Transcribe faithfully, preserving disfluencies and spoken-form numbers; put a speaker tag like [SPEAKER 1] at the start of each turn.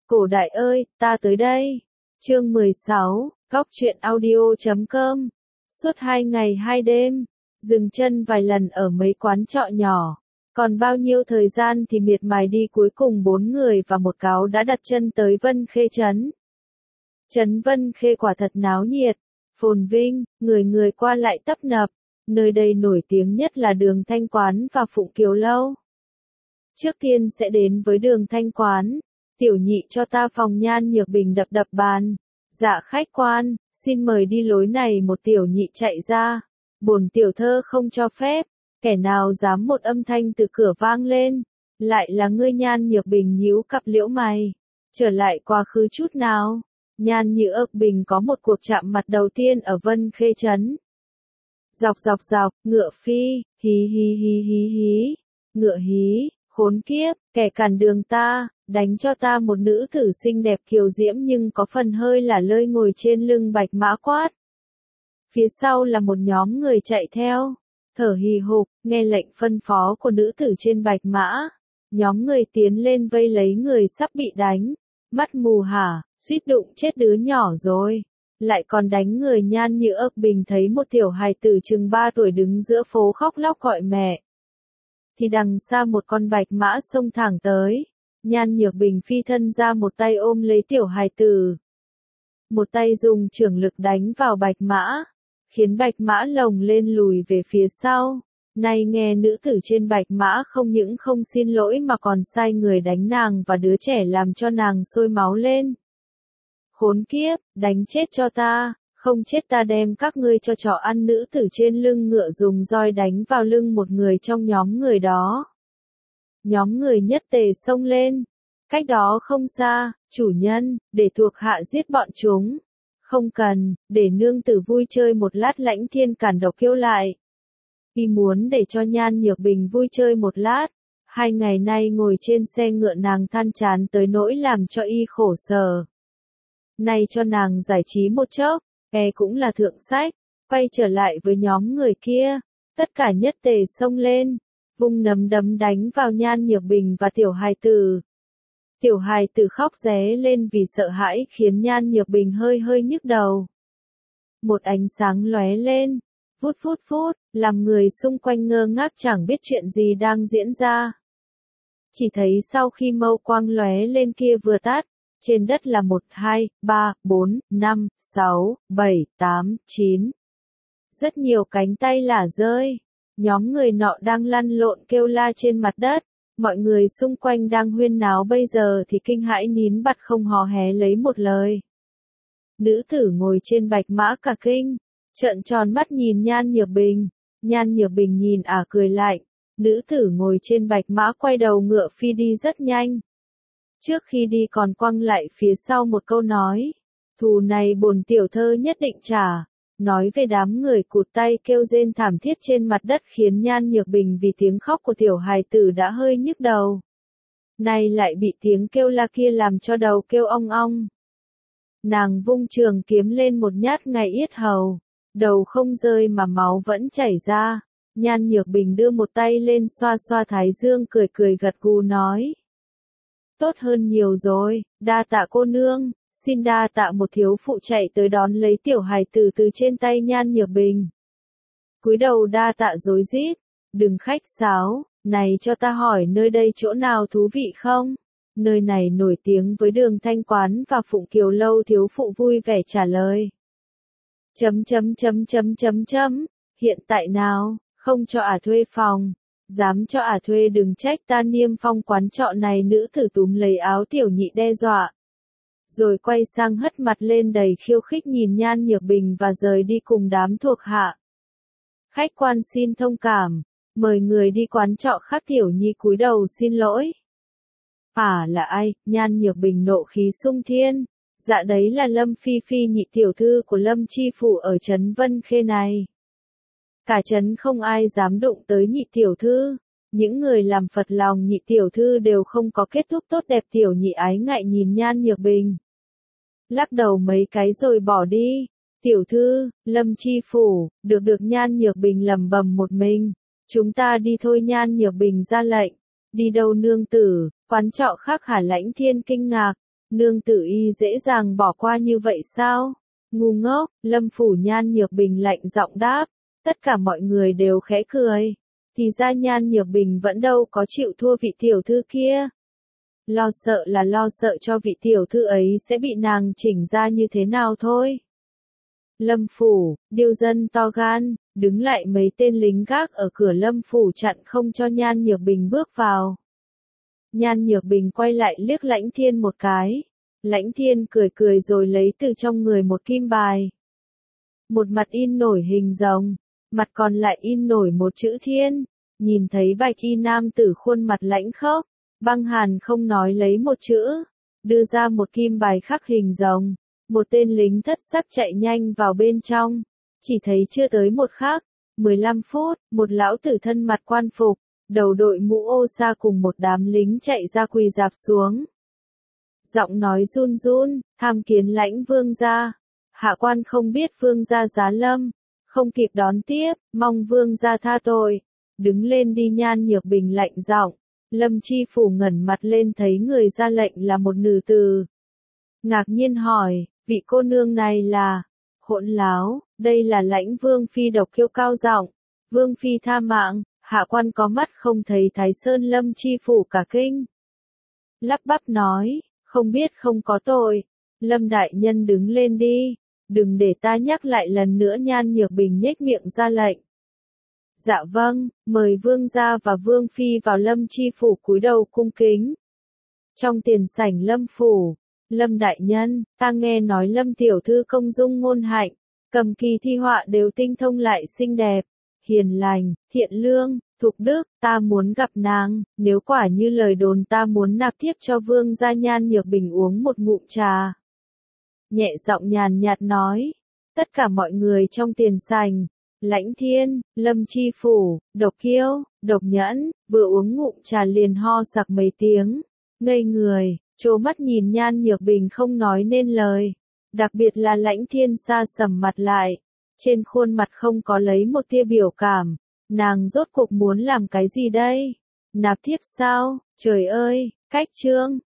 [SPEAKER 1] Cổ đại ơi, ta tới đây. Chương mười sáu, Góc truyện audio chấm com. Suốt hai ngày hai đêm, dừng chân vài lần ở mấy quán trọ nhỏ. Còn bao nhiêu thời gian thì miệt mài đi, cuối cùng bốn người và một cáo đã đặt chân tới Vân Khê trấn. Trấn Vân Khê quả thật náo nhiệt, phồn vinh, người người qua lại tấp nập. Nơi đây nổi tiếng nhất là Đường Thanh Quán và Phụng Kiều Lâu. Trước tiên sẽ đến với Đường Thanh Quán. Tiểu nhị cho ta phòng. Nhan Nhược Bình đập đập bàn. Dạ khách quan, xin mời đi lối này. Một tiểu nhị chạy ra. Bổn tiểu thơ không cho phép. Kẻ nào dám? Một âm thanh từ cửa vang lên. Lại là ngươi? Nhan Nhược Bình nhíu cặp liễu mày. Trở lại quá khứ chút nào. Nhan Nhược Bình có một cuộc chạm mặt đầu tiên ở Vân Khê trấn. Dọc dọc dọc, ngựa phi, hí hí hí hí hí, ngựa hí, khốn kiếp, kẻ cản đường ta, đánh cho ta. Một nữ tử xinh đẹp kiều diễm nhưng có phần hơi lả lơi ngồi trên lưng bạch mã quát. Phía sau là một nhóm người chạy theo, thở hì hục, nghe lệnh phân phó của nữ tử trên bạch mã. Nhóm người tiến lên vây lấy người sắp bị đánh, mắt mù hả, suýt đụng chết đứa nhỏ rồi. Lại còn đánh người. Nhan Nhược Bình thấy một tiểu hài tử chừng ba tuổi đứng giữa phố khóc lóc gọi mẹ. Thì đằng xa một con bạch mã xông thẳng tới. Nhan Nhược Bình phi thân ra, một tay ôm lấy tiểu hài tử. Một tay dùng trưởng lực đánh vào bạch mã, khiến bạch mã lồng lên lùi về phía sau. Nay nghe nữ tử trên bạch mã không những không xin lỗi mà còn sai người đánh nàng và đứa trẻ, làm cho nàng sôi máu lên. Khốn kiếp, đánh chết cho ta, không chết ta đem các ngươi cho chó ăn. Nữ tử trên lưng ngựa dùng roi đánh vào lưng một người trong nhóm người đó. Nhóm người nhất tề xông lên. Cách đó không xa, chủ nhân, để thuộc hạ giết bọn chúng. Không cần, để nương tử vui chơi một lát. Lãnh Thiên cản độc kêu lại. Y muốn để cho Nhan Nhược Bình vui chơi một lát. Hai ngày nay ngồi trên xe ngựa nàng than chán tới nỗi làm cho y khổ sở. Nay cho nàng giải trí một chốc, e cũng là thượng sách. Quay trở lại với nhóm người kia, tất cả nhất tề xông lên, vung nắm đấm đánh vào Nhan Nhược Bình và tiểu hài tử. Tiểu hài tử khóc ré lên vì sợ hãi, khiến Nhan Nhược Bình hơi hơi nhức đầu. Một ánh sáng lóe lên, vút vút vút, làm người xung quanh ngơ ngác chẳng biết chuyện gì đang diễn ra. Chỉ thấy sau khi mâu quang lóe lên kia vừa tắt, trên đất là một, hai, ba, bốn, năm, sáu, bảy, tám, chín. Rất nhiều cánh tay lả rơi. Nhóm người nọ đang lăn lộn kêu la trên mặt đất. Mọi người xung quanh đang huyên náo bây giờ thì kinh hãi nín bặt không hò hé lấy một lời. Nữ tử ngồi trên bạch mã cả kinh, trợn tròn mắt nhìn Nhan Nhược Bình. Nhan Nhược Bình nhìn ả cười lạnh. Nữ tử ngồi trên bạch mã quay đầu ngựa phi đi rất nhanh. Trước khi đi còn quăng lại phía sau một câu nói. Thù này bổn tiểu thơ nhất định trả. Nói về đám người cụt tay kêu rên thảm thiết trên mặt đất, khiến Nhan Nhược Bình vì tiếng khóc của tiểu hài tử đã hơi nhức đầu. Nay lại bị tiếng kêu la kia làm cho đầu kêu ong ong. Nàng vung trường kiếm lên một nhát ngay yết hầu. Đầu không rơi mà máu vẫn chảy ra. Nhan Nhược Bình đưa một tay lên xoa xoa thái dương, cười cười gật gù nói. Tốt hơn nhiều rồi, đa tạ cô nương. Xin đa tạ. Một thiếu phụ chạy tới đón lấy tiểu hài tử từ trên tay Nhan Nhược Bình. Cúi đầu đa tạ rối rít. Đừng khách sáo, này cho ta hỏi nơi đây chỗ nào thú vị không? Nơi này nổi tiếng với Đường Thanh Quán và Phụng Kiều Lâu. Thiếu phụ vui vẻ trả lời. Chấm chấm chấm chấm chấm chấm. Hiện tại nào, không cho ả thuê phòng. Dám cho ả thuê đừng trách ta niêm phong quán trọ này. Nữ tử túm lấy áo tiểu nhị đe dọa. Rồi quay sang hất mặt lên đầy khiêu khích nhìn Nhan Nhược Bình và rời đi cùng đám thuộc hạ. Khách quan xin thông cảm, mời người đi quán trọ khác. Tiểu nhi cúi đầu xin lỗi. À là ai? Nhan Nhược Bình nộ khí sung thiên. Dạ đấy là Lâm Phi Phi, nhị tiểu thư của Lâm Chi Phủ ở trấn Vân Khê này. Cả trấn không ai dám đụng tới nhị tiểu thư. Những người làm phật lòng nhị tiểu thư đều không có kết thúc tốt đẹp. Tiểu nhị ái ngại nhìn Nhan Nhược Bình, lắc đầu mấy cái rồi bỏ đi. Tiểu thư, Lâm Chi Phủ, được được. Nhan Nhược Bình lẩm bẩm một mình. Chúng ta đi thôi. Nhan Nhược Bình ra lệnh. Đi đâu nương tử? Quán trọ khác hả? Lãnh Thiên kinh ngạc. Nương tử y dễ dàng bỏ qua như vậy sao? Ngu ngốc, Lâm Phủ Nhan Nhược Bình lạnh giọng đáp, tất cả mọi người đều khẽ cười. Thì ra Nhan Nhược Bình vẫn đâu có chịu thua vị tiểu thư kia. Lo sợ là lo sợ cho vị tiểu thư ấy sẽ bị nàng chỉnh ra như thế nào thôi. Lâm Phủ, điêu dân to gan, đứng lại mấy tên lính gác ở cửa Lâm Phủ chặn không cho Nhan Nhược Bình bước vào. Nhan Nhược Bình quay lại liếc Lãnh Thiên một cái. Lãnh Thiên cười cười rồi lấy từ trong người một kim bài. Một mặt in nổi hình rồng, mặt còn lại in nổi một chữ thiên. Nhìn thấy bạch y nam tử khuôn mặt lãnh khốc, băng hàn không nói lấy một chữ, đưa ra một kim bài khắc hình rồng. Một tên lính thất sắc chạy nhanh vào bên trong, chỉ thấy chưa tới một khắc, mười lăm phút, một lão tử thân mặt quan phục, đầu đội mũ ô sa cùng một đám lính chạy ra quỳ dạp xuống. Giọng nói run run, tham kiến Lãnh vương gia. Hạ quan không biết vương gia giá lâm, không kịp đón tiếp, mong vương gia tha tội. Đứng lên đi. Nhan Nhược Bình lạnh giọng. Lâm Chi Phủ ngẩng mặt lên thấy người ra lệnh là một nữ tử. Ngạc nhiên hỏi, vị cô nương này là? Hỗn láo, đây là Lãnh vương phi độc kiêu cao giọng. Vương phi tha mạng. Hạ quan có mắt không thấy Thái Sơn. Lâm Chi Phủ cả kinh. Lắp bắp nói, không biết không có tội. Lâm đại nhân đứng lên đi, đừng để ta nhắc lại lần nữa. Nhan Nhược Bình nhếch miệng ra lệnh. Dạ vâng, mời vương gia và vương phi vào. Lâm Chi Phủ cúi đầu cung kính. Trong tiền sảnh Lâm Phủ, Lâm đại nhân, ta nghe nói Lâm tiểu thư công dung ngôn hạnh, cầm kỳ thi họa đều tinh thông lại xinh đẹp, hiền lành, thiện lương, thục đức, ta muốn gặp nàng. Nếu quả như lời đồn, ta muốn nạp thiếp cho vương gia. Nhan Nhược Bình uống một ngụm trà, nhẹ giọng nhàn nhạt nói. Tất cả mọi người trong tiền sảnh, Lãnh Thiên, Lâm Chi Phủ, Độc Kiêu, Độc Nhẫn, vừa uống ngụm trà liền ho sặc mấy tiếng, ngây người, trố mắt nhìn Nhan Nhược Bình không nói nên lời. Đặc biệt là Lãnh Thiên sa sầm mặt lại, trên khuôn mặt không có lấy một tia biểu cảm. Nàng rốt cuộc muốn làm cái gì đây? Nạp thiếp sao? Trời ơi, cách chương.